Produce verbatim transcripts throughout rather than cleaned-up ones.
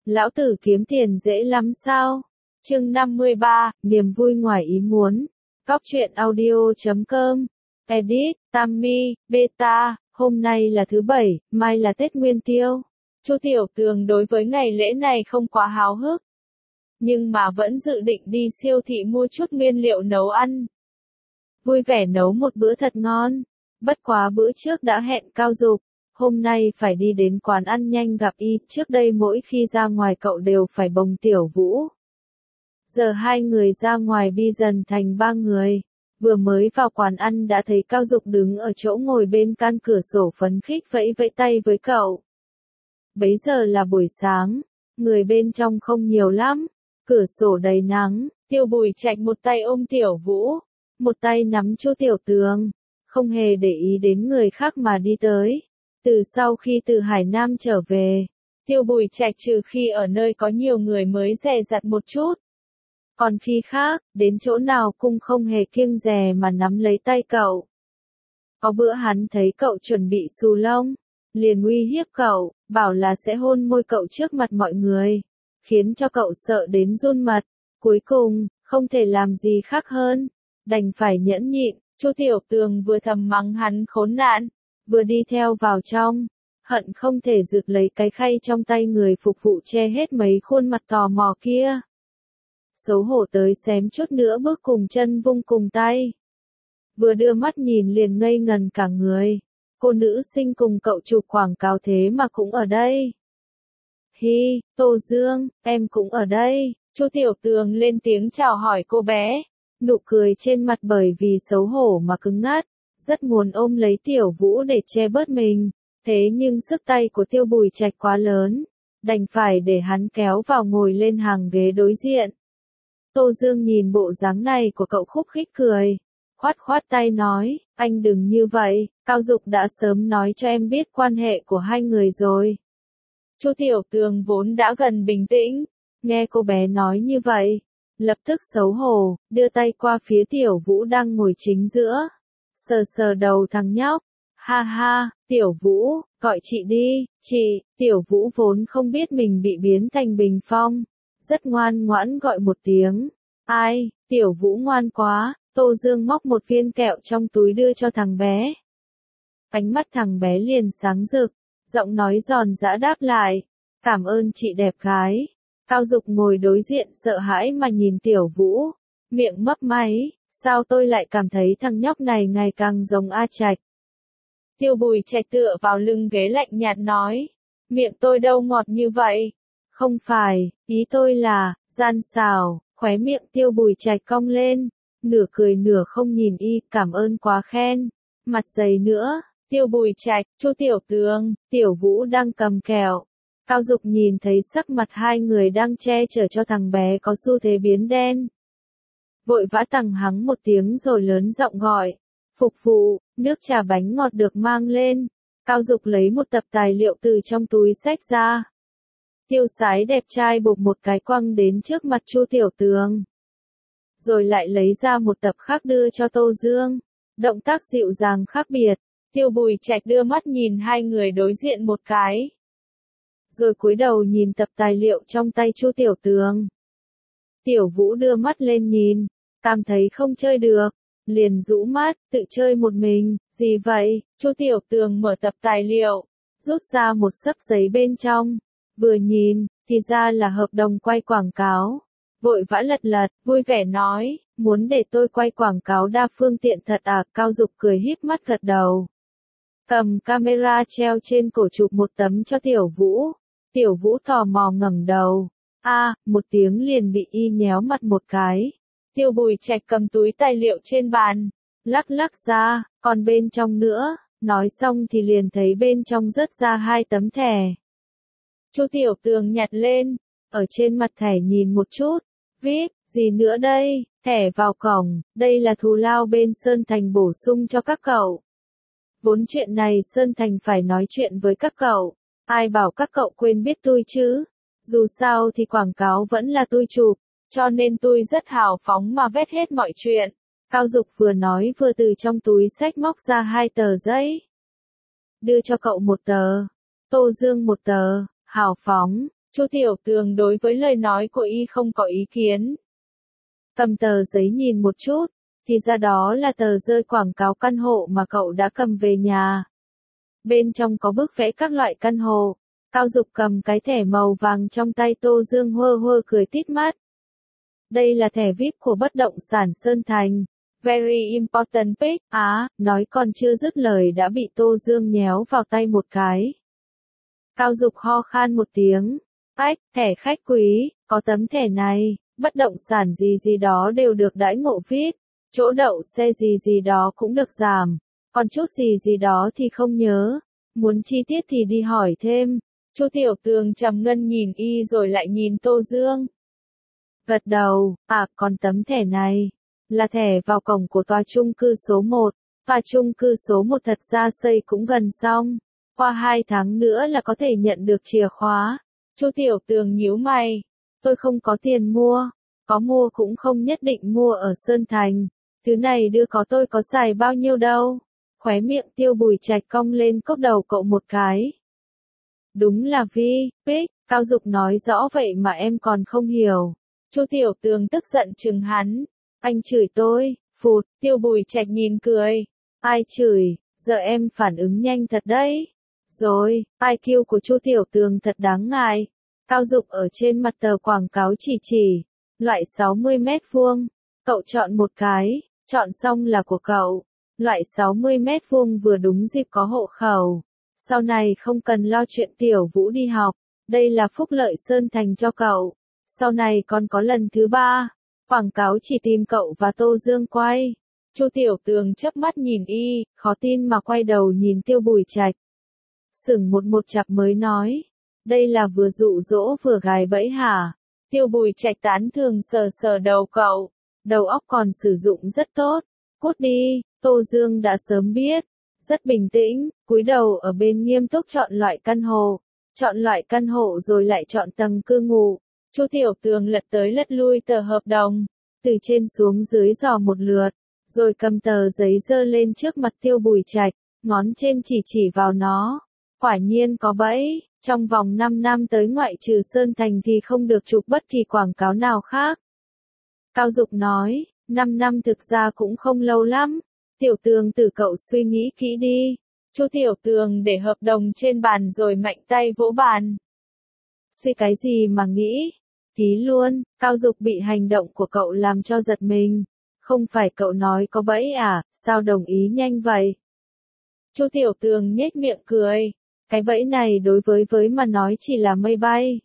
Lão tử kiếm tiền dễ lắm sao? Chương năm mươi ba, niềm vui ngoài ý muốn. Cóc truyện audio chấm com. Edit, Tammy, Beta, hôm nay là thứ bảy, mai là Tết Nguyên Tiêu. Chu Tiểu Tường đối với ngày lễ này không quá háo hức, nhưng mà vẫn dự định đi siêu thị mua chút nguyên liệu nấu ăn. Vui vẻ nấu một bữa thật ngon. Bất quá bữa trước đã hẹn Cao Dục, hôm nay phải đi đến quán ăn nhanh gặp y, trước đây mỗi khi ra ngoài cậu đều phải bồng Tiểu Vũ. Giờ hai người ra ngoài bi dần thành ba người. Vừa mới vào quán ăn đã thấy Cao Dục đứng ở chỗ ngồi bên can cửa sổ phấn khích vẫy vẫy tay với cậu. Bấy giờ là buổi sáng, người bên trong không nhiều lắm, cửa sổ đầy nắng, Tiêu Bùi Trạch một tay ôm Tiểu Vũ, một tay nắm Chu Tiểu Tường, không hề để ý đến người khác mà đi tới. Từ sau khi từ Hải Nam trở về, Tiêu Bùi Trạch trừ khi ở nơi có nhiều người mới dè dặt một chút. Còn khi khác, đến chỗ nào cũng không hề kiêng dè mà nắm lấy tay cậu. Có bữa hắn thấy cậu chuẩn bị xù lông, liền uy hiếp cậu, bảo là sẽ hôn môi cậu trước mặt mọi người, khiến cho cậu sợ đến run mặt. Cuối cùng, không thể làm gì khác hơn, đành phải nhẫn nhịn. Chu Tiểu Tường vừa thầm mắng hắn khốn nạn, vừa đi theo vào trong, hận không thể giựt lấy cái khay trong tay người phục vụ che hết mấy khuôn mặt tò mò kia. Xấu hổ tới xém chút nữa bước cùng chân vung cùng tay. Vừa đưa mắt nhìn liền ngây ngần cả người. Cô nữ sinh cùng cậu chụp quảng cáo thế mà cũng ở đây. Hi, Tô Dương, em cũng ở đây. Chu Tiểu Tường lên tiếng chào hỏi cô bé. Nụ cười trên mặt bởi vì xấu hổ mà cứng ngắt. Rất muốn ôm lấy Tiểu Vũ để che bớt mình. Thế nhưng sức tay của Tiêu Bùi Trạch quá lớn. Đành phải để hắn kéo vào ngồi lên hàng ghế đối diện. Tô Dương nhìn bộ dáng này của cậu khúc khích cười. Khoát khoát tay nói, anh đừng như vậy, Cao Dục đã sớm nói cho em biết quan hệ của hai người rồi. Chu Tiểu Tường vốn đã gần bình tĩnh, nghe cô bé nói như vậy, lập tức xấu hổ, đưa tay qua phía Tiểu Vũ đang ngồi chính giữa. Sờ sờ đầu thằng nhóc, ha ha, Tiểu Vũ, gọi chị đi, chị. Tiểu Vũ vốn không biết mình bị biến thành bình phong, rất ngoan ngoãn gọi một tiếng. Ai, Tiểu Vũ ngoan quá. Tô Dương móc một viên kẹo trong túi đưa cho thằng bé. Ánh mắt thằng bé liền sáng rực, giọng nói giòn giã đáp lại, cảm ơn chị đẹp gái. Cao Dục ngồi đối diện sợ hãi mà nhìn Tiểu Vũ, miệng mấp máy, sao tôi lại cảm thấy thằng nhóc này ngày càng giống A Trạch. Tiêu Bùi Trạch tựa vào lưng ghế lạnh nhạt nói, miệng tôi đâu ngọt như vậy. Không phải, ý tôi là, gian xào. Khóe miệng Tiêu Bùi Trạch cong lên, nửa cười nửa không nhìn y, cảm ơn quá khen. Mặt dày nữa, Tiêu Bùi Trạch, Chu Tiểu Tường, Tiểu Vũ đang cầm kẹo. Cao Dục nhìn thấy sắc mặt hai người đang che chở cho thằng bé có xu thế biến đen. Vội vã tằng hắng một tiếng rồi lớn giọng gọi, phục vụ, nước trà bánh ngọt được mang lên. Cao Dục lấy một tập tài liệu từ trong túi xách ra. Tiêu Sái đẹp trai bột một cái quăng đến trước mặt Chu Tiểu Tường. Rồi lại lấy ra một tập khác đưa cho Tô Dương. Động tác dịu dàng khác biệt. Tiêu Bùi Trạch đưa mắt nhìn hai người đối diện một cái. Rồi cúi đầu nhìn tập tài liệu trong tay Chu Tiểu Tường. Tiểu Vũ đưa mắt lên nhìn, cảm thấy không chơi được, liền rũ mắt, tự chơi một mình. Gì vậy? Chu Tiểu Tường mở tập tài liệu, rút ra một xấp giấy bên trong. Vừa nhìn, thì ra là hợp đồng quay quảng cáo. Vội vã lật lật, vui vẻ nói, muốn để tôi quay quảng cáo đa phương tiện thật à? Cao Dục cười híp mắt gật đầu. Cầm camera treo trên cổ chụp một tấm cho Tiểu Vũ. Tiểu Vũ tò mò ngẩng đầu. A, à, một tiếng liền bị y nhéo mặt một cái. Tiêu Bùi Trạch cầm túi tài liệu trên bàn, lắc lắc ra, còn bên trong nữa. Nói xong thì liền thấy bên trong rớt ra hai tấm thẻ. Chu Tiểu Tường nhặt lên, ở trên mặt thẻ nhìn một chút, viết, gì nữa đây, thẻ vào cổng, đây là thù lao bên Sơn Thành bổ sung cho các cậu. Vốn chuyện này Sơn Thành phải nói chuyện với các cậu, ai bảo các cậu quên biết tôi chứ, dù sao thì quảng cáo vẫn là tôi chụp, cho nên tôi rất hào phóng mà vét hết mọi chuyện. Cao Dục vừa nói vừa từ trong túi xách móc ra hai tờ giấy. Đưa cho cậu một tờ, Tô Dương một tờ. Hào phóng, Chu Tiểu Tường đối với lời nói của y không có ý kiến. Cầm tờ giấy nhìn một chút, thì ra đó là tờ rơi quảng cáo căn hộ mà cậu đã cầm về nhà. Bên trong có bức vẽ các loại căn hộ. Cao Dục cầm cái thẻ màu vàng trong tay Tô Dương hơ hơ cười tít mắt. Đây là thẻ vi ai pi của bất động sản Sơn Thành. Very important pick. Á, nói còn chưa dứt lời đã bị Tô Dương nhéo vào tay một cái. Cao Dục ho khan một tiếng. Ách, thẻ khách quý, có tấm thẻ này, bất động sản gì gì đó đều được đãi ngộ vi ai pi. Chỗ đậu xe gì gì đó cũng được giảm. Còn chút gì gì đó thì không nhớ. Muốn chi tiết thì đi hỏi thêm. Chu Tiểu Tường trầm ngâm nhìn y rồi lại nhìn Tô Dương. Gật đầu, à còn tấm thẻ này, là thẻ vào cổng của tòa chung cư số một. Tòa chung cư số một thật ra xây cũng gần xong. Qua hai tháng nữa là có thể nhận được chìa khóa. Chu Tiểu Tường nhíu mày. Tôi không có tiền mua. Có mua cũng không nhất định mua ở Sơn Thành. Thứ này đưa có tôi có xài bao nhiêu đâu. Khóe miệng Tiêu Bùi Trạch cong lên cốc đầu cậu một cái. Đúng là vi ai pi, Cao Dục nói rõ vậy mà em còn không hiểu. Chu Tiểu Tường tức giận chừng hắn. Anh chửi tôi, phụt, Tiêu Bùi Trạch nhìn cười. Ai chửi, giờ em phản ứng nhanh thật đấy. Rồi, i kiu của Chu Tiểu Tường thật đáng ngại. Cao Dục ở trên mặt tờ quảng cáo chỉ chỉ. Loại sáu mươi mét vuông. Cậu chọn một cái, chọn xong là của cậu. Loại sáu mươi mét vuông vừa đúng dịp có hộ khẩu. Sau này không cần lo chuyện Tiểu Vũ đi học. Đây là phúc lợi Sơn Thành cho cậu. Sau này còn có lần thứ ba. Quảng cáo chỉ tìm cậu và Tô Dương quay. Chu Tiểu Tường chớp mắt nhìn y, khó tin mà quay đầu nhìn Tiêu Bùi Trạch. Sửng một một chặp mới nói. Đây là vừa dụ dỗ vừa gài bẫy hả? Tiêu Bùi Trạch tán thường sờ sờ đầu cậu. Đầu óc còn sử dụng rất tốt. Cút đi, Tô Dương đã sớm biết. Rất bình tĩnh, cúi đầu ở bên nghiêm túc chọn loại căn hộ. Chọn loại căn hộ rồi lại chọn tầng cư ngụ. Chu Tiểu Tường lật tới lật lui tờ hợp đồng. Từ trên xuống dưới dò một lượt. Rồi cầm tờ giấy dơ lên trước mặt Tiêu Bùi Trạch. Ngón trên chỉ chỉ vào nó. Quả nhiên có bẫy. Trong vòng năm năm tới ngoại trừ Sơn Thành thì không được chụp bất kỳ quảng cáo nào khác. Cao Dục nói, năm năm thực ra cũng không lâu lắm. Tiểu Tường từ cậu suy nghĩ kỹ đi. Chu Tiểu Tường để hợp đồng trên bàn rồi mạnh tay vỗ bàn. Suy cái gì mà nghĩ? Ký luôn. Cao Dục bị hành động của cậu làm cho giật mình. Không phải cậu nói có bẫy à, sao đồng ý nhanh vậy? Chu Tiểu Tường nhếch miệng cười. Cái bẫy này đối với với mà nói chỉ là mây bay.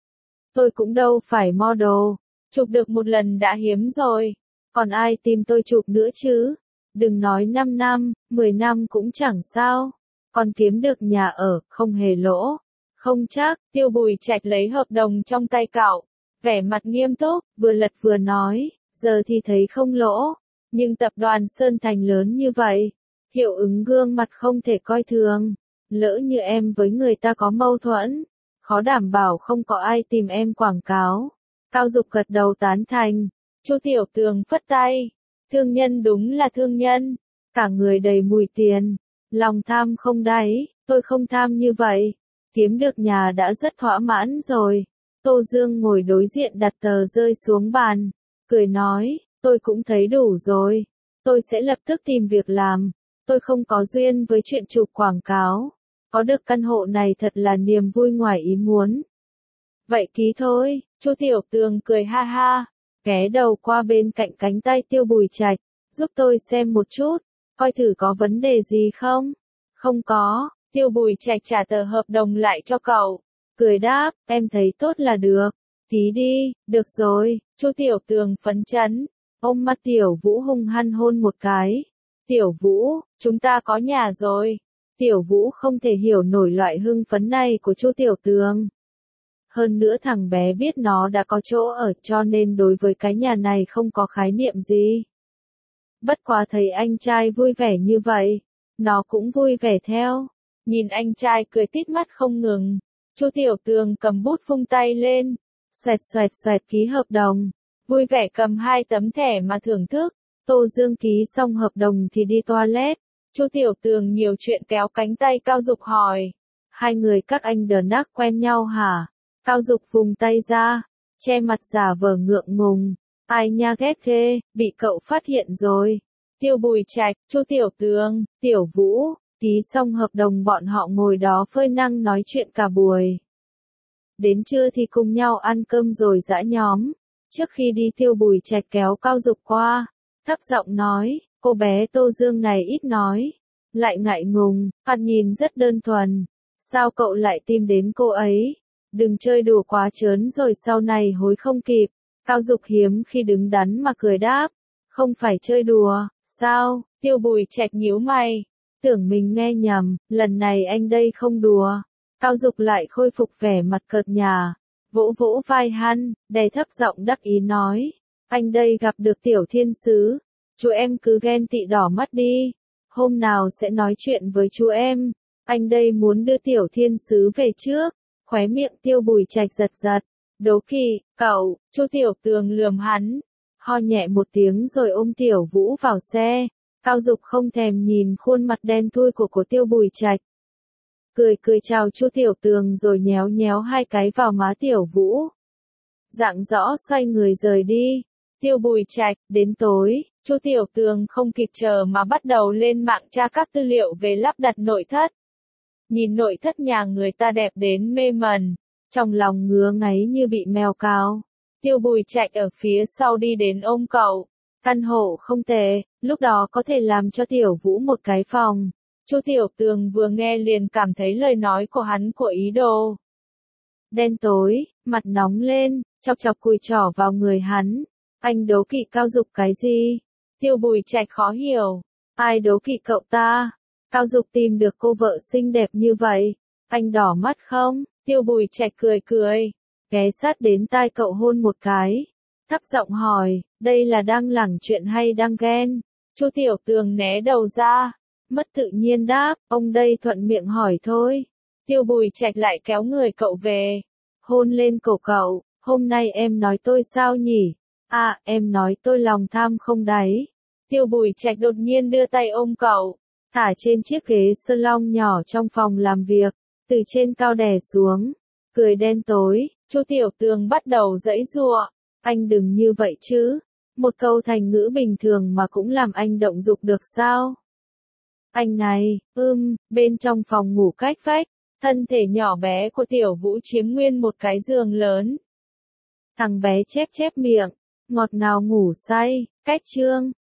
Tôi cũng đâu phải model. Chụp được một lần đã hiếm rồi. Còn ai tìm tôi chụp nữa chứ? Đừng nói năm năm, mười năm cũng chẳng sao. Còn kiếm được nhà ở, không hề lỗ. Không chắc, Tiêu Bùi Trạch lấy hợp đồng trong tay cậu. Vẻ mặt nghiêm túc, vừa lật vừa nói, giờ thì thấy không lỗ. Nhưng tập đoàn Sơn Thành lớn như vậy. Hiệu ứng gương mặt không thể coi thường. Lỡ như em với người ta có mâu thuẫn. Khó đảm bảo không có ai tìm em quảng cáo. Cao Dục gật đầu tán thành. Chu Tiểu Tường phất tay. Thương nhân đúng là thương nhân. Cả người đầy mùi tiền. Lòng tham không đáy. Tôi không tham như vậy. Kiếm được nhà đã rất thỏa mãn rồi. Tô Dương ngồi đối diện đặt tờ rơi xuống bàn. Cười nói. Tôi cũng thấy đủ rồi. Tôi sẽ lập tức tìm việc làm. Tôi không có duyên với chuyện chụp quảng cáo. Có được căn hộ này thật là niềm vui ngoài ý muốn. Vậy ký thôi. Chu Tiểu Tường cười ha ha. Ghé đầu qua bên cạnh cánh tay Tiêu Bùi Trạch. Giúp tôi xem một chút. Coi thử có vấn đề gì không? Không có. Tiêu Bùi Trạch trả tờ hợp đồng lại cho cậu. Cười đáp, em thấy tốt là được. Ký đi, được rồi. Chu Tiểu Tường phấn chấn. Ôm mắt Tiểu Vũ hung hăng hôn một cái. Tiểu Vũ, chúng ta có nhà rồi. Tiểu Vũ không thể hiểu nổi loại hưng phấn này của Chu Tiểu Tường. Hơn nữa thằng bé biết nó đã có chỗ ở cho nên đối với cái nhà này không có khái niệm gì. Bất quá thấy anh trai vui vẻ như vậy, nó cũng vui vẻ theo. Nhìn anh trai cười tít mắt không ngừng. Chu Tiểu Tường cầm bút vung tay lên. Xoẹt xoẹt xoẹt ký hợp đồng. Vui vẻ cầm hai tấm thẻ mà thưởng thức. Tô Dương ký xong hợp đồng thì đi toilet. Chu Tiểu Tường nhiều chuyện kéo cánh tay Cao Dục hỏi. Hai người các anh đờ nắc quen nhau hả? Cao Dục vùng tay ra, che mặt giả vờ ngượng ngùng. Ai nha ghét ghê, bị cậu phát hiện rồi. Tiêu Bùi Trạch, Chu Tiểu Tường, Tiểu Vũ, ký xong hợp đồng bọn họ ngồi đó phơi nắng nói chuyện cả buổi. Đến trưa thì cùng nhau ăn cơm rồi dã nhóm. Trước khi đi Tiêu Bùi Trạch kéo Cao Dục qua, thấp giọng nói, cô bé Tô Dương này ít nói, lại ngại ngùng, ăn nhìn rất đơn thuần. Sao cậu lại tìm đến cô ấy? Đừng chơi đùa quá trớn rồi sau này hối không kịp. Cao Dục hiếm khi đứng đắn mà cười đáp, không phải chơi đùa, sao? Tiêu Bùi Trạch nhíu mày, tưởng mình nghe nhầm, lần này anh đây không đùa. Cao Dục lại khôi phục vẻ mặt cợt nhả, vỗ vỗ vai hắn, đè thấp giọng đắc ý nói, anh đây gặp được tiểu thiên sứ, chú em cứ ghen tị đỏ mắt đi, hôm nào sẽ nói chuyện với chú em, anh đây muốn đưa tiểu thiên sứ về trước. Khóe miệng Tiêu Bùi Trạch giật giật, đố kỵ, cậu, Chu Tiểu Tường lườm hắn, ho nhẹ một tiếng rồi ôm Tiểu Vũ vào xe. Cao Dục không thèm nhìn khuôn mặt đen thui của của Tiêu Bùi Trạch, cười cười chào Chu Tiểu Tường rồi nhéo nhéo hai cái vào má Tiểu Vũ. Dạng rõ xoay người rời đi. Tiêu Bùi Trạch, đến tối, Chu Tiểu Tường không kịp chờ mà bắt đầu lên mạng tra các tư liệu về lắp đặt nội thất. Nhìn nội thất nhà người ta đẹp đến mê mẩn, trong lòng ngứa ngáy như bị mèo cào. Tiêu Bùi Trạch ở phía sau đi đến ôm cậu. Căn hộ không tệ, lúc đó có thể làm cho Tiểu Vũ một cái phòng. Chu Tiểu Tường vừa nghe liền cảm thấy lời nói của hắn của ý đồ. Đen tối, mặt nóng lên, chọc chọc cùi trỏ vào người hắn. Anh đố kỵ Cao Dục cái gì? Tiêu Bùi Trạch khó hiểu. Ai đố kỵ cậu ta? Cao Dục tìm được cô vợ xinh đẹp như vậy. Anh đỏ mắt không? Tiêu Bùi Trạch cười cười, ghé sát đến tai cậu hôn một cái. Thấp giọng hỏi, đây là đang lẳng chuyện hay đang ghen? Chu Tiểu Tường né đầu ra, mất tự nhiên đáp, ông đây thuận miệng hỏi thôi. Tiêu Bùi Trạch lại kéo người cậu về, hôn lên cổ cậu, hôm nay em nói tôi sao nhỉ? À, em nói tôi lòng tham không đáy. Tiêu Bùi Trạch đột nhiên đưa tay ôm cậu, thả trên chiếc ghế salon nhỏ trong phòng làm việc, từ trên cao đè xuống, cười đen tối. Chu Tiểu Tường bắt đầu giãy giụa, anh đừng như vậy chứ, một câu thành ngữ bình thường mà cũng làm anh động dục được sao? Anh này, ưm, bên trong phòng ngủ cách vách, thân thể nhỏ bé của Tiểu Vũ chiếm nguyên một cái giường lớn. Thằng bé chép chép miệng, ngọt ngào ngủ say, cách chương.